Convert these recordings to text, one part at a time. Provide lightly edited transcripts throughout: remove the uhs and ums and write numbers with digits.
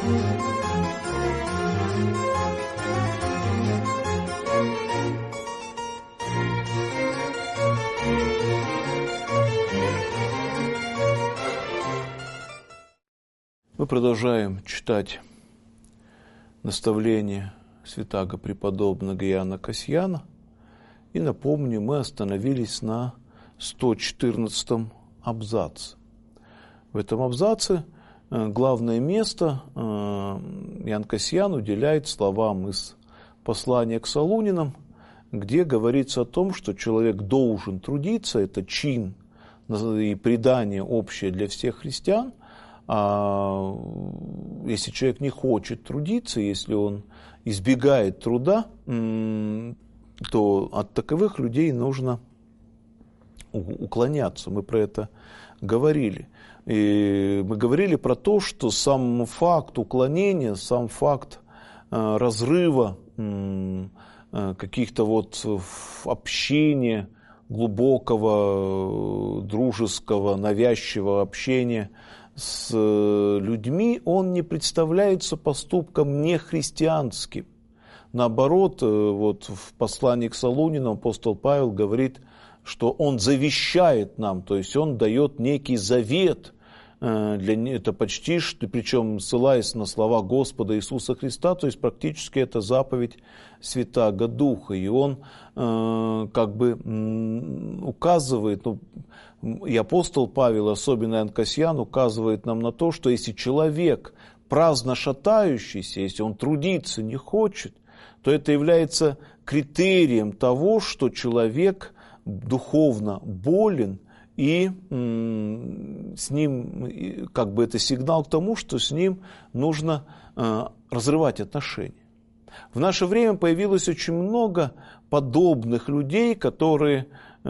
Мы продолжаем читать наставления святаго преподобного Иоанна Касьяна. И напомню, мы остановились на 114 абзаце. В этом абзаце главное место Иоанн Касьян уделяет словам из послания к Солунинам, где говорится о том, что человек должен трудиться, это чин и предание общее для всех христиан. А если человек не хочет трудиться, если он избегает труда, то от таковых людей нужно уклоняться. Мы про это говорили. И мы говорили про то, что сам факт уклонения, сам факт разрыва каких-то вот общения, глубокого, дружеского, навязчивого общения с людьми, он не представляется поступком нехристианским. Наоборот, вот в послании к Солунинам апостол Павел говорит, что он завещает нам, то есть он дает некий завет, это почти что, причем ссылаясь на слова Господа Иисуса Христа, то есть практически это заповедь Святаго Духа, и он как бы указывает, и апостол Павел, особенно Иоанн Касьян, указывает нам на то, что если человек праздно шатающийся, если он трудиться не хочет, то это является критерием того, что человек духовно болен, и с ним, как бы это сигнал к тому, что с ним нужно разрывать отношения. В наше время появилось очень много подобных людей, которые,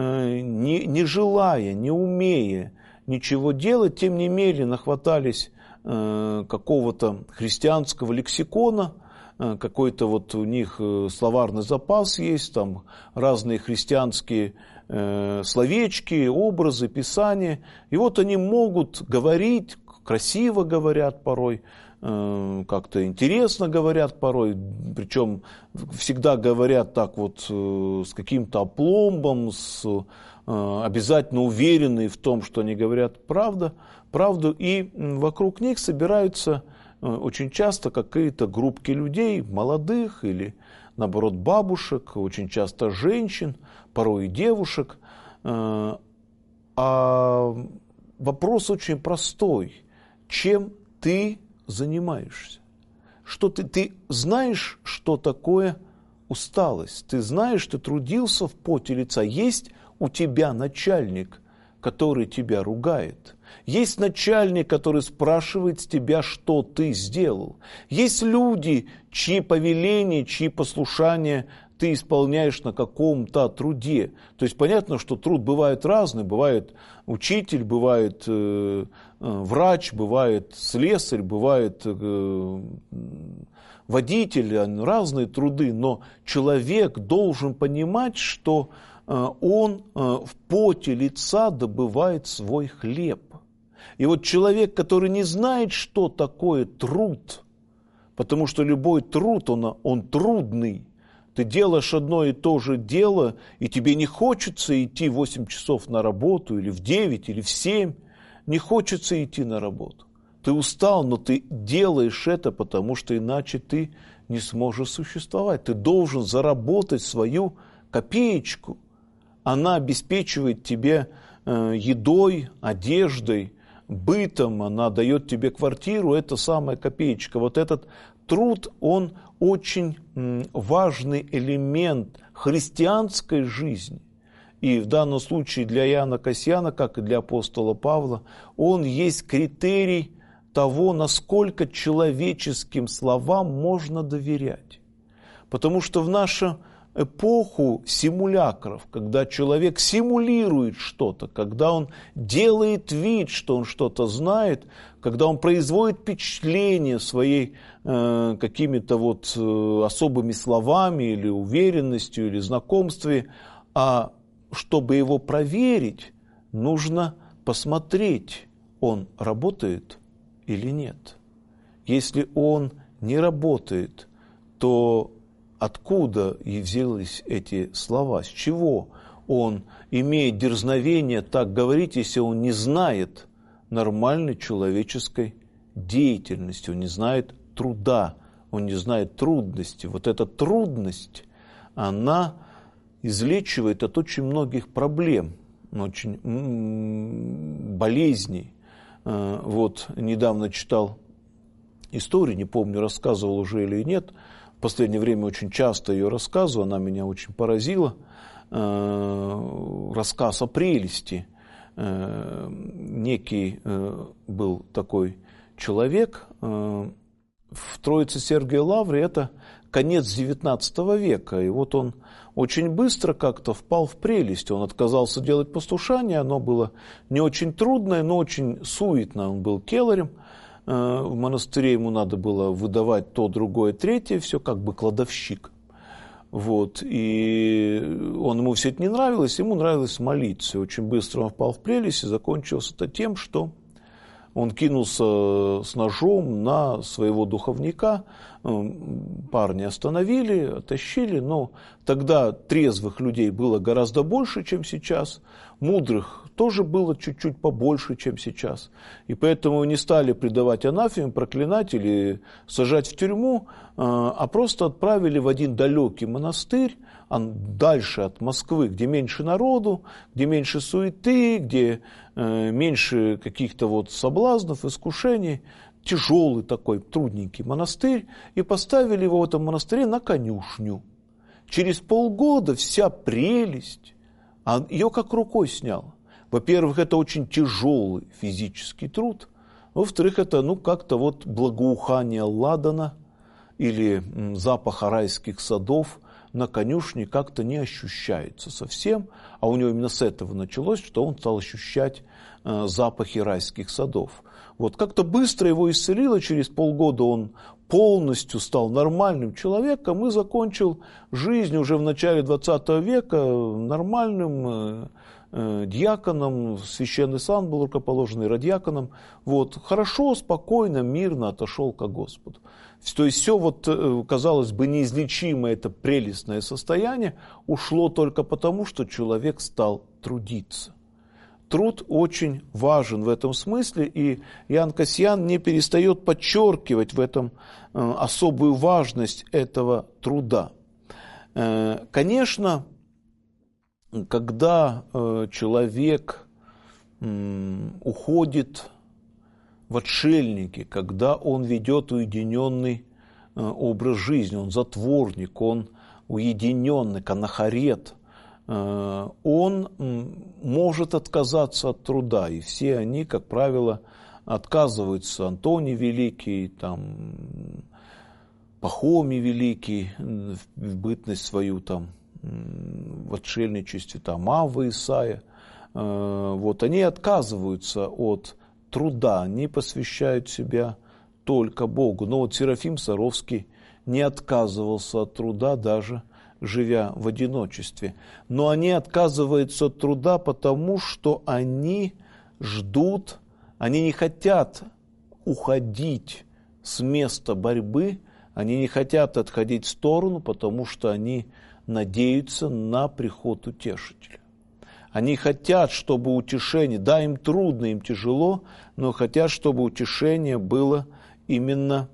не желая, не умея ничего делать, тем не менее нахватались какого-то христианского лексикона, какой-то вот у них словарный запас есть, там разные христианские словечки, образы, писания. И вот они могут говорить, красиво говорят порой, как-то интересно говорят порой, причем всегда говорят так вот с каким-то опломбом, обязательно уверенные в том, что они говорят правду, и вокруг них собираются очень часто какие-то группки людей, молодых или, наоборот, бабушек, очень часто женщин, порой и девушек. А вопрос очень простой. Чем ты занимаешься? Что ты знаешь, что такое усталость? Ты знаешь, ты трудился в поте лица. Есть у тебя начальник, который тебя ругает. Есть начальник, который спрашивает с тебя, что ты сделал. Есть люди, чьи повеления, чьи послушания ты исполняешь на каком-то труде. То есть понятно, что труд бывает разный. Бывает учитель, бывает врач, бывает слесарь, бывает водитель. Разные труды. Но человек должен понимать, что он в поте лица добывает свой хлеб. И вот человек, который не знает, что такое труд, потому что любой труд, он трудный. Ты делаешь одно и то же дело, и тебе не хочется идти 8 часов на работу, или в 9, или в 7. Не хочется идти на работу. Ты устал, но ты делаешь это, потому что иначе ты не сможешь существовать. Ты должен заработать свою копеечку. Она обеспечивает тебе едой, одеждой, бытом, она дает тебе квартиру, это самая копеечка. Вот этот труд, он очень важный элемент христианской жизни. И в данном случае для Иоанна Касьяна, как и для апостола Павла, он есть критерий того, насколько человеческим словам можно доверять. Потому что в нашу эпоху симулякров, когда человек симулирует что-то, когда он делает вид, что он что-то знает, когда он производит впечатление своей какими-то вот особыми словами или уверенностью, или знакомством, а чтобы его проверить, нужно посмотреть, он работает или нет. если он не работает, то откуда и взялись эти слова? С чего он имеет дерзновение так говорить, если он не знает нормальной человеческой деятельности, он не знает труда, он не знает трудности. Вот эта трудность, она излечивает от очень многих проблем, очень болезней. Вот недавно читал историю, не помню, рассказывал уже или нет, в последнее время очень часто ее рассказываю, она меня очень поразила. Рассказ о прелести. Некий был такой человек в Троице-Сергиевой Лавре, это конец XIX века, и вот он очень быстро как-то впал в прелесть, он отказался делать послушание, оно было не очень трудное, но очень суетно, он был келарем, в монастыре ему надо было выдавать то, другое, третье, все как бы кладовщик. Вот, и ему все это не нравилось, ему нравилось молиться. Очень быстро он впал в прелесть, и закончилось это тем, что он кинулся с ножом на своего духовника. Парни остановили, оттащили, но тогда трезвых людей было гораздо больше, чем сейчас, мудрых тоже было чуть-чуть побольше, чем сейчас. И поэтому не стали предавать анафеме, проклинать или сажать в тюрьму, а просто отправили в один далекий монастырь, дальше от Москвы, где меньше народу, где меньше суеты, где меньше каких-то вот соблазнов, искушений. Тяжелый такой, трудненький монастырь, и поставили его в этом монастыре на конюшню. Через полгода вся прелесть, ее как рукой снял. Во-первых, это очень тяжелый физический труд. Во-вторых, это как-то вот благоухание ладана или запаха райских садов на конюшне как-то не ощущается совсем. А у него именно с этого началось, что он стал ощущать запахи райских садов. Вот как-то быстро его исцелило, через полгода он полностью стал нормальным человеком и закончил жизнь уже в начале 20 века нормальным диаконом, священный сан был рукоположенный радиаконом. Вот, хорошо, спокойно, мирно отошел ко Господу. То есть все вот, казалось бы, неизлечимое это прелестное состояние ушло только потому, что человек стал трудиться. Труд очень важен в этом смысле, и Иоанн Кассиан не перестает подчеркивать в этом особую важность этого труда. Конечно, когда человек уходит в отшельники, когда он ведет уединенный образ жизни, он затворник, он уединенный, анахарет, он может отказаться от труда, и все они, как правило, отказываются. Антоний Великий, Пахомий Великий, в бытность свою в отшельничестве, Авва Исаия, вот, они отказываются от труда, они посвящают себя только Богу. Но вот Серафим Саровский не отказывался от труда, даже живя в одиночестве. Но они отказываются от труда, потому что они ждут, они не хотят уходить с места борьбы, они не хотят отходить в сторону, потому что они надеются на приход Утешителя. Они хотят, чтобы утешение, да, им трудно, им тяжело, но хотят, чтобы утешение было именно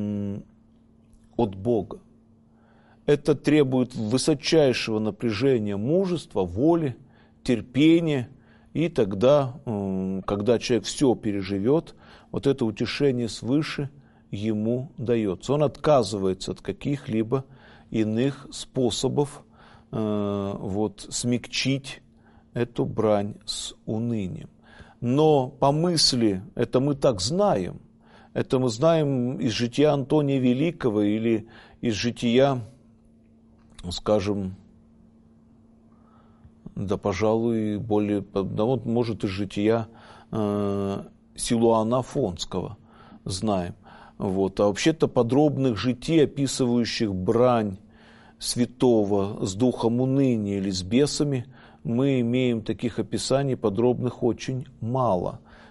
от Бога. Это требует высочайшего напряжения мужества, воли, терпения. И тогда, когда человек все переживет, вот это утешение свыше ему дается. Он отказывается от каких-либо иных способов смягчить эту брань с унынием. Но по мысли, это мы так знаем, это мы знаем из жития Антония Великого или из жития, скажем, да, пожалуй, более, да, вот, может, из жития Силуана Афонского знаем. Вот. А вообще-то подробных житий, описывающих брань святого с духом уныния или с бесами, мы имеем таких описаний подробных очень мало.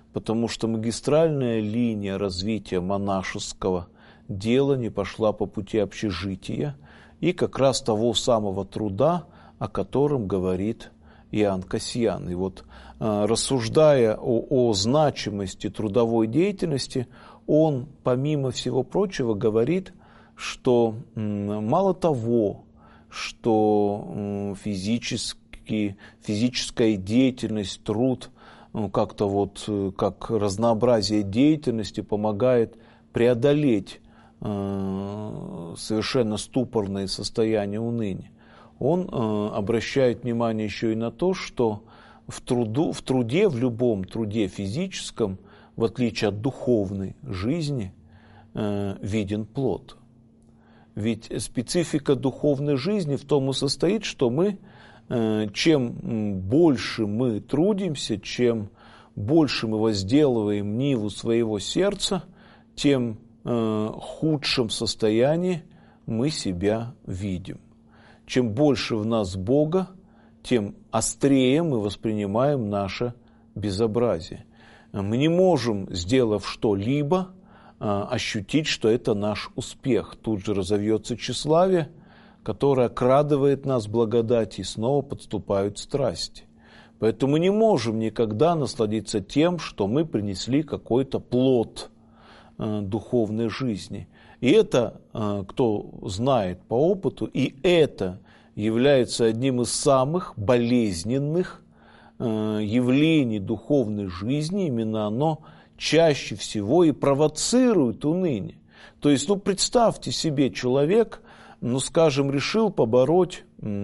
потому что магистральная линия развития монашеского дела не пошла по пути общежития и как раз того самого труда, о котором говорит Иоанн Кассиан. И вот рассуждая о значимости трудовой деятельности, он, помимо всего прочего, говорит, что мало того, что физическая деятельность, труд, как-то вот как разнообразие деятельности помогает преодолеть совершенно ступорное состояние уныния. Он обращает внимание еще и на то, что в труде, в любом труде физическом, в отличие от духовной жизни, виден плод. Ведь специфика духовной жизни в том и состоит, что мы, чем больше мы трудимся, чем больше мы возделываем ниву своего сердца, тем худшем состоянии мы себя видим. Чем больше в нас Бога, тем острее мы воспринимаем наше безобразие. Мы не можем, сделав что-либо, ощутить, что это наш успех. Тут же разовьется тщеславие, которое окрадывает нас благодати, и снова подступают страсти. Поэтому мы не можем никогда насладиться тем, что мы принесли какой-то плод духовной жизни. И это, кто знает по опыту, и это является одним из самых болезненных явлений духовной жизни. Именно оно чаще всего и провоцирует уныние. То есть, представьте себе, человек, скажем, решил побороть,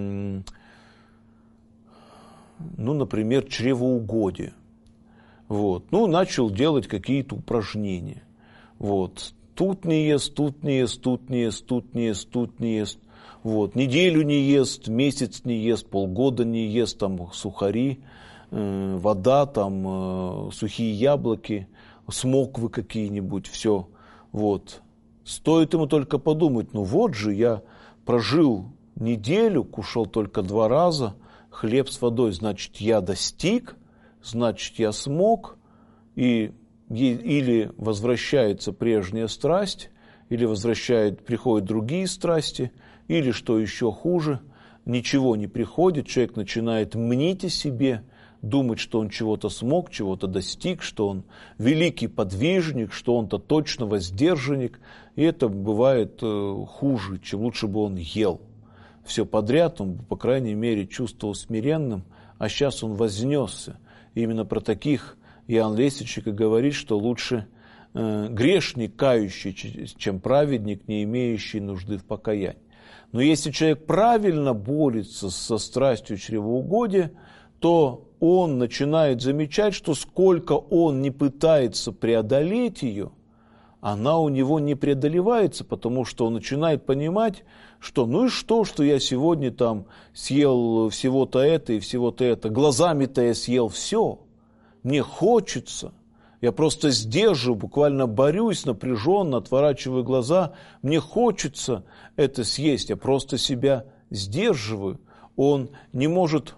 например, чревоугодие. Начал делать какие-то упражнения. Тут не ест, тут не ест, тут не ест, тут не ест, тут не ест. Неделю не ест, месяц не ест, полгода не ест, сухари, вода, сухие яблоки, смоквы какие-нибудь, все. Стоит ему только подумать, я прожил неделю, кушал только 2 раза, хлеб с водой, значит, я достиг, значит, я смог, и или возвращается прежняя страсть, или приходят другие страсти, или, что еще хуже, ничего не приходит, человек начинает мнить о себе, думать, что он чего-то смог, чего-то достиг, что он великий подвижник, что он-то точно воздержанник, и это бывает хуже, чем лучше бы он ел. Все подряд, он, по крайней мере, чувствовал смиренным, а сейчас он вознесся. И именно про таких Иоанн Лесвичек и говорит, что лучше грешник, кающий, чем праведник, не имеющий нужды в покаянии. Но если человек правильно борется со страстью чревоугодия, то он начинает замечать, что сколько он не пытается преодолеть ее, она у него не преодолевается, потому что он начинает понимать, что что я сегодня съел всего-то это и всего-то это, глазами-то я съел все. Мне хочется, я просто сдерживаю, буквально борюсь напряженно, отворачиваю глаза, мне хочется это съесть, я просто себя сдерживаю. Он не может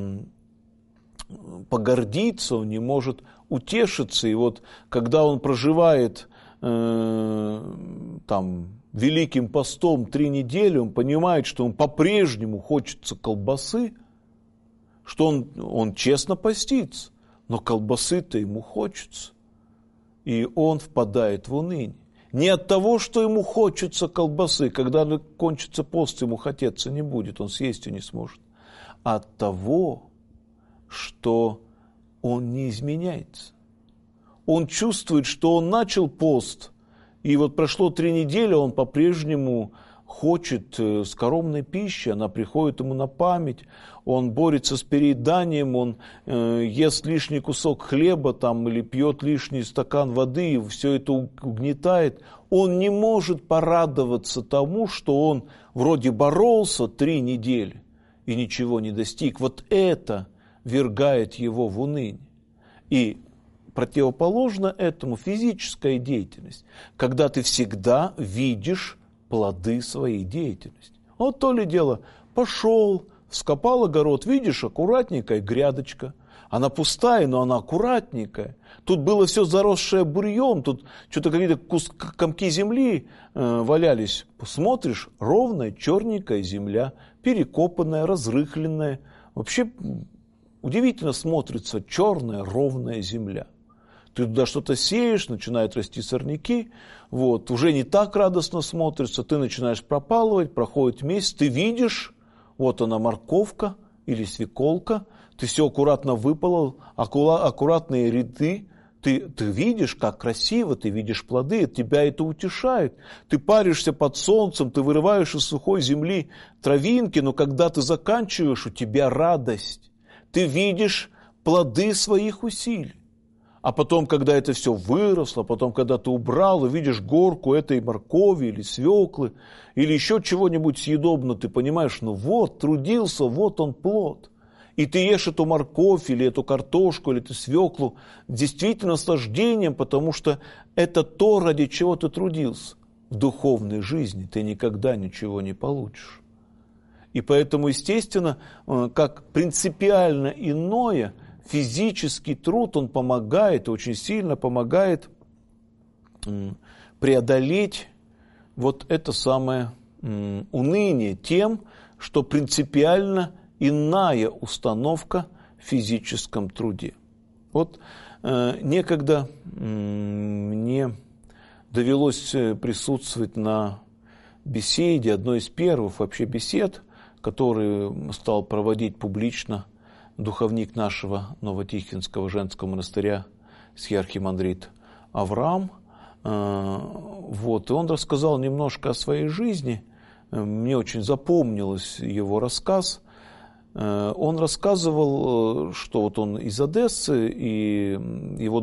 погордиться, он не может утешиться. И когда он проживает Великим постом 3 недели, он понимает, что он по-прежнему хочется колбасы, что он честно постится, но колбасы-то ему хочется. И он впадает в уныние. Не от того, что ему хочется колбасы, когда кончится пост, ему хотеться не будет, он съесть ее не сможет, а от того, что он не изменяется. Он чувствует, что он начал пост, и прошло 3 недели, он по-прежнему хочет скоромной пищи, она приходит ему на память, он борется с перееданием, он ест лишний кусок хлеба или пьет лишний стакан воды, и все это угнетает. Он не может порадоваться тому, что он вроде боролся 3 недели и ничего не достиг. Это ввергает его в уныние. И противоположно этому физическая деятельность, когда ты всегда видишь плоды своей деятельности. То ли дело, пошел, вскопал огород, видишь, аккуратненькая грядочка, Она пустая, но она аккуратненькая. Тут было все заросшее бурьем, тут что-то какие-то комки земли валялись. Смотришь, ровная черненькая земля, перекопанная, разрыхленная. Вообще удивительно смотрится черная ровная земля. Ты туда что-то сеешь, начинают расти сорняки, вот, уже не так радостно смотрится, ты начинаешь пропалывать, проходит месяц, ты видишь, вот она морковка или свеколка, ты все аккуратно выпалол, аккуратные ряды, ты видишь, как красиво, ты видишь плоды, тебя это утешает. Ты паришься под солнцем, ты вырываешь из сухой земли травинки, но когда ты заканчиваешь, у тебя радость. Ты видишь плоды своих усилий. А потом, когда это все выросло, потом, когда ты убрал и видишь горку этой моркови или свеклы, или еще чего-нибудь съедобного, ты понимаешь, ну вот, трудился, вот он плод. И ты ешь эту морковь, или эту картошку, или эту свеклу действительно с наслаждением, потому что это то, ради чего ты трудился. В духовной жизни ты никогда ничего не получишь. И поэтому, естественно, как принципиально иное, физический труд, он помогает, очень сильно помогает преодолеть вот это самое уныние тем, что принципиально иная установка в физическом труде. Вот некогда мне довелось присутствовать на беседе, одной из первых вообще бесед, который стал проводить публично духовник нашего Новотихвинского женского монастыря схиархимандрит Авраам. Вот, и он рассказал немножко о своей жизни. Мне очень запомнился его рассказ. Он рассказывал, что вот он из Одессы, и его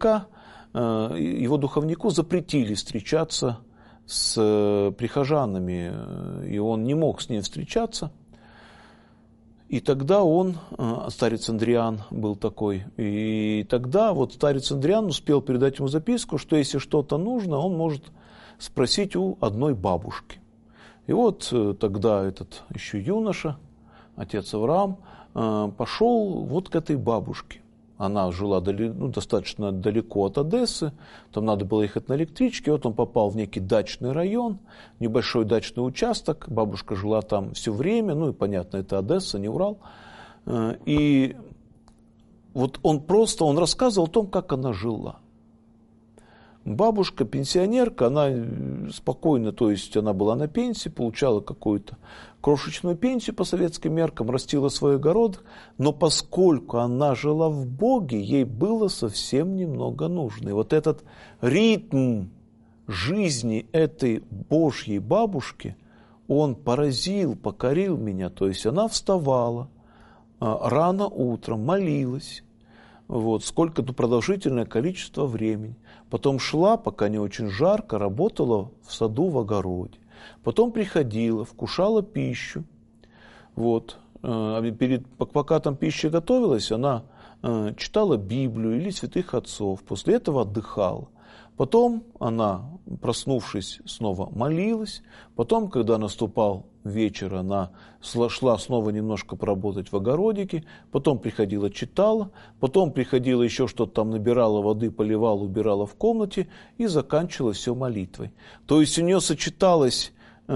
духовнику запретили встречаться с прихожанами, и он не мог с ним встречаться. И тогда он, старец Андриан был такой, и тогда вот старец Андриан успел передать ему записку, что если что-то нужно, он может спросить у одной бабушки. И вот тогда этот еще юноша, отец Авраам, пошел вот к этой бабушке. Она жила достаточно далеко от Одессы, там надо было ехать на электричке, вот он попал в некий дачный район, небольшой дачный участок, бабушка жила там все время, ну и понятно, это Одесса, не Урал. И вот он рассказывал о том, как она жила. Бабушка, пенсионерка, она спокойно, то есть она была на пенсии, получала какую-то крошечную пенсию по советским меркам, растила свой огород, но поскольку она жила в Боге, ей было совсем немного нужно. И вот этот ритм жизни этой Божьей бабушки, он покорил меня. То есть она вставала рано утром, молилась, вот, сколько-то продолжительное количество времени. Потом шла, пока не очень жарко, работала в саду, в огороде. Потом приходила, вкушала пищу. Вот. Пока там пища готовилась, она читала Библию или святых отцов. После этого отдыхала. Потом она, проснувшись, снова молилась. Потом, когда наступал вечер, она шла снова немножко поработать в огородике. Потом приходила, читала. Потом приходила, еще что-то там набирала воды, поливала, убирала в комнате. И заканчивала все молитвой. То есть у нее сочеталась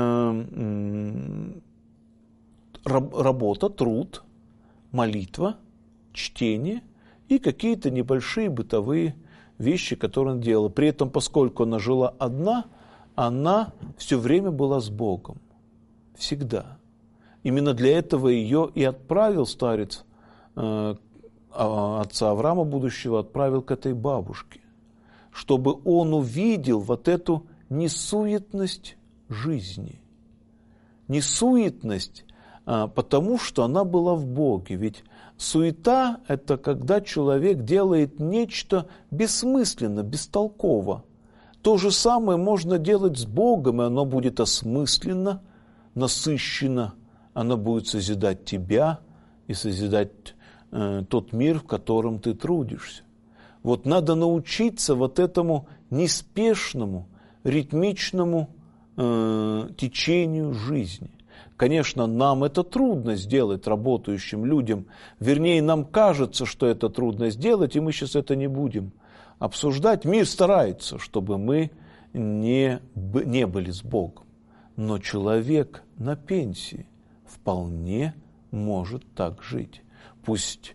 работа, труд, молитва, чтение и какие-то небольшие бытовые вещи, которые она делала. При этом, поскольку она жила одна, она все время была с Богом. Всегда. Именно для этого ее и отправил старец, отца Авраама будущего, отправил к этой бабушке, чтобы он увидел вот эту несуетность жизни. Несуетность, потому что она была в Боге. Ведь суета – это когда человек делает нечто бессмысленно, бестолково. То же самое можно делать с Богом, и оно будет осмысленно, насыщенно. Оно будет созидать тебя и созидать тот мир, в котором ты трудишься. Вот надо научиться вот этому неспешному, ритмичному течению жизни. Конечно, нам это трудно сделать, работающим людям. Вернее, нам кажется, что это трудно сделать, и мы сейчас это не будем обсуждать. Мир старается, чтобы мы не были с Богом. Но человек на пенсии вполне может так жить. Пусть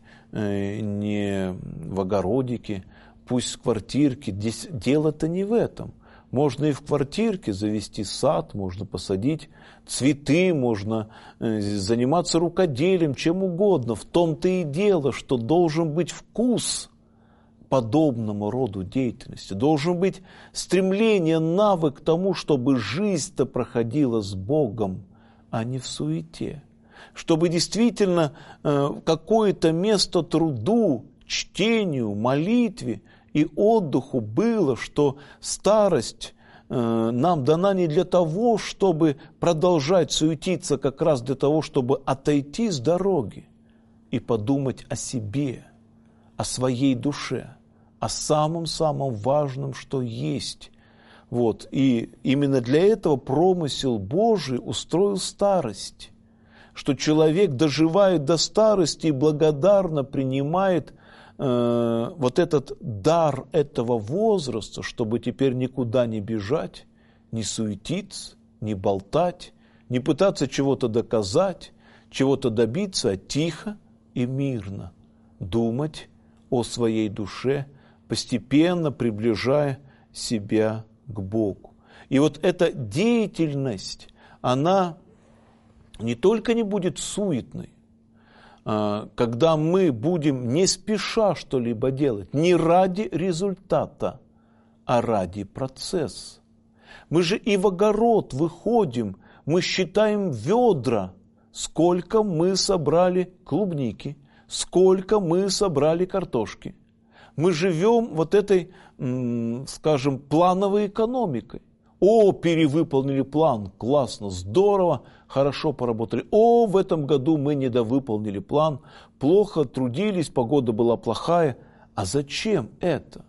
не в огородике, пусть в квартирке. Здесь дело-то не в этом. Можно и в квартирке завести сад, можно посадить цветы, можно заниматься рукоделием, чем угодно. В том-то и дело, что должен быть вкус к подобному роду деятельности. Должен быть стремление, навык к тому, чтобы жизнь-то проходила с Богом, а не в суете. Чтобы действительно какое-то место труду, чтению, молитве и отдыху было, что старость нам дана не для того, чтобы продолжать суетиться, как раз для того, чтобы отойти с дороги и подумать о себе, о своей душе, о самом-самом важном, что есть. Вот. И именно для этого промысел Божий устроил старость, что человек доживает до старости и благодарно принимает вот этот дар этого возраста, чтобы теперь никуда не бежать, не суетиться, не болтать, не пытаться чего-то доказать, чего-то добиться, а тихо и мирно думать о своей душе, постепенно приближая себя к Богу. И вот эта деятельность, она не только не будет суетной, когда мы будем не спеша что-либо делать, не ради результата, а ради процесса. Мы же и в огород выходим, мы считаем ведра, сколько мы собрали клубники, сколько мы собрали картошки. Мы живем вот этой, скажем, плановой экономикой. О, перевыполнили план, классно, здорово, хорошо поработали. О, в этом году мы недовыполнили план, плохо трудились, погода была плохая. А зачем это?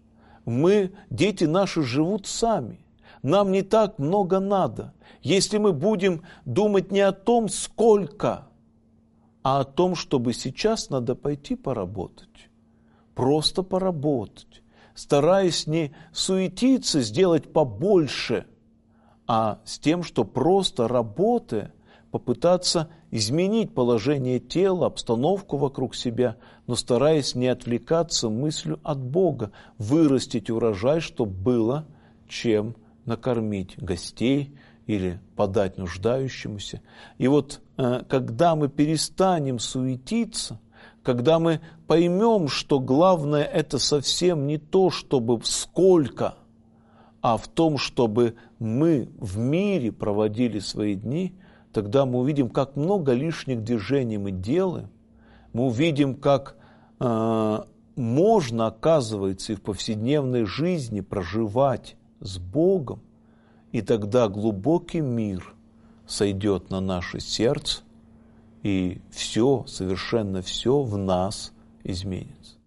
Дети наши живут сами, нам не так много надо. Если мы будем думать не о том, сколько, а о том, чтобы сейчас надо пойти поработать, просто поработать, стараясь не суетиться, сделать побольше, а с тем, что просто работая, попытаться изменить положение тела, обстановку вокруг себя, но стараясь не отвлекаться мыслью от Бога, вырастить урожай, чтобы было чем накормить гостей или подать нуждающемуся. И вот когда мы перестанем суетиться, когда мы поймем, что главное это совсем не то, чтобы сколько, а в том, чтобы мы в мире проводили свои дни, тогда мы увидим, как много лишних движений мы делаем, мы увидим, как можно, оказывается, и в повседневной жизни проживать с Богом, и тогда глубокий мир сойдет на наше сердце, и все, совершенно все в нас изменится.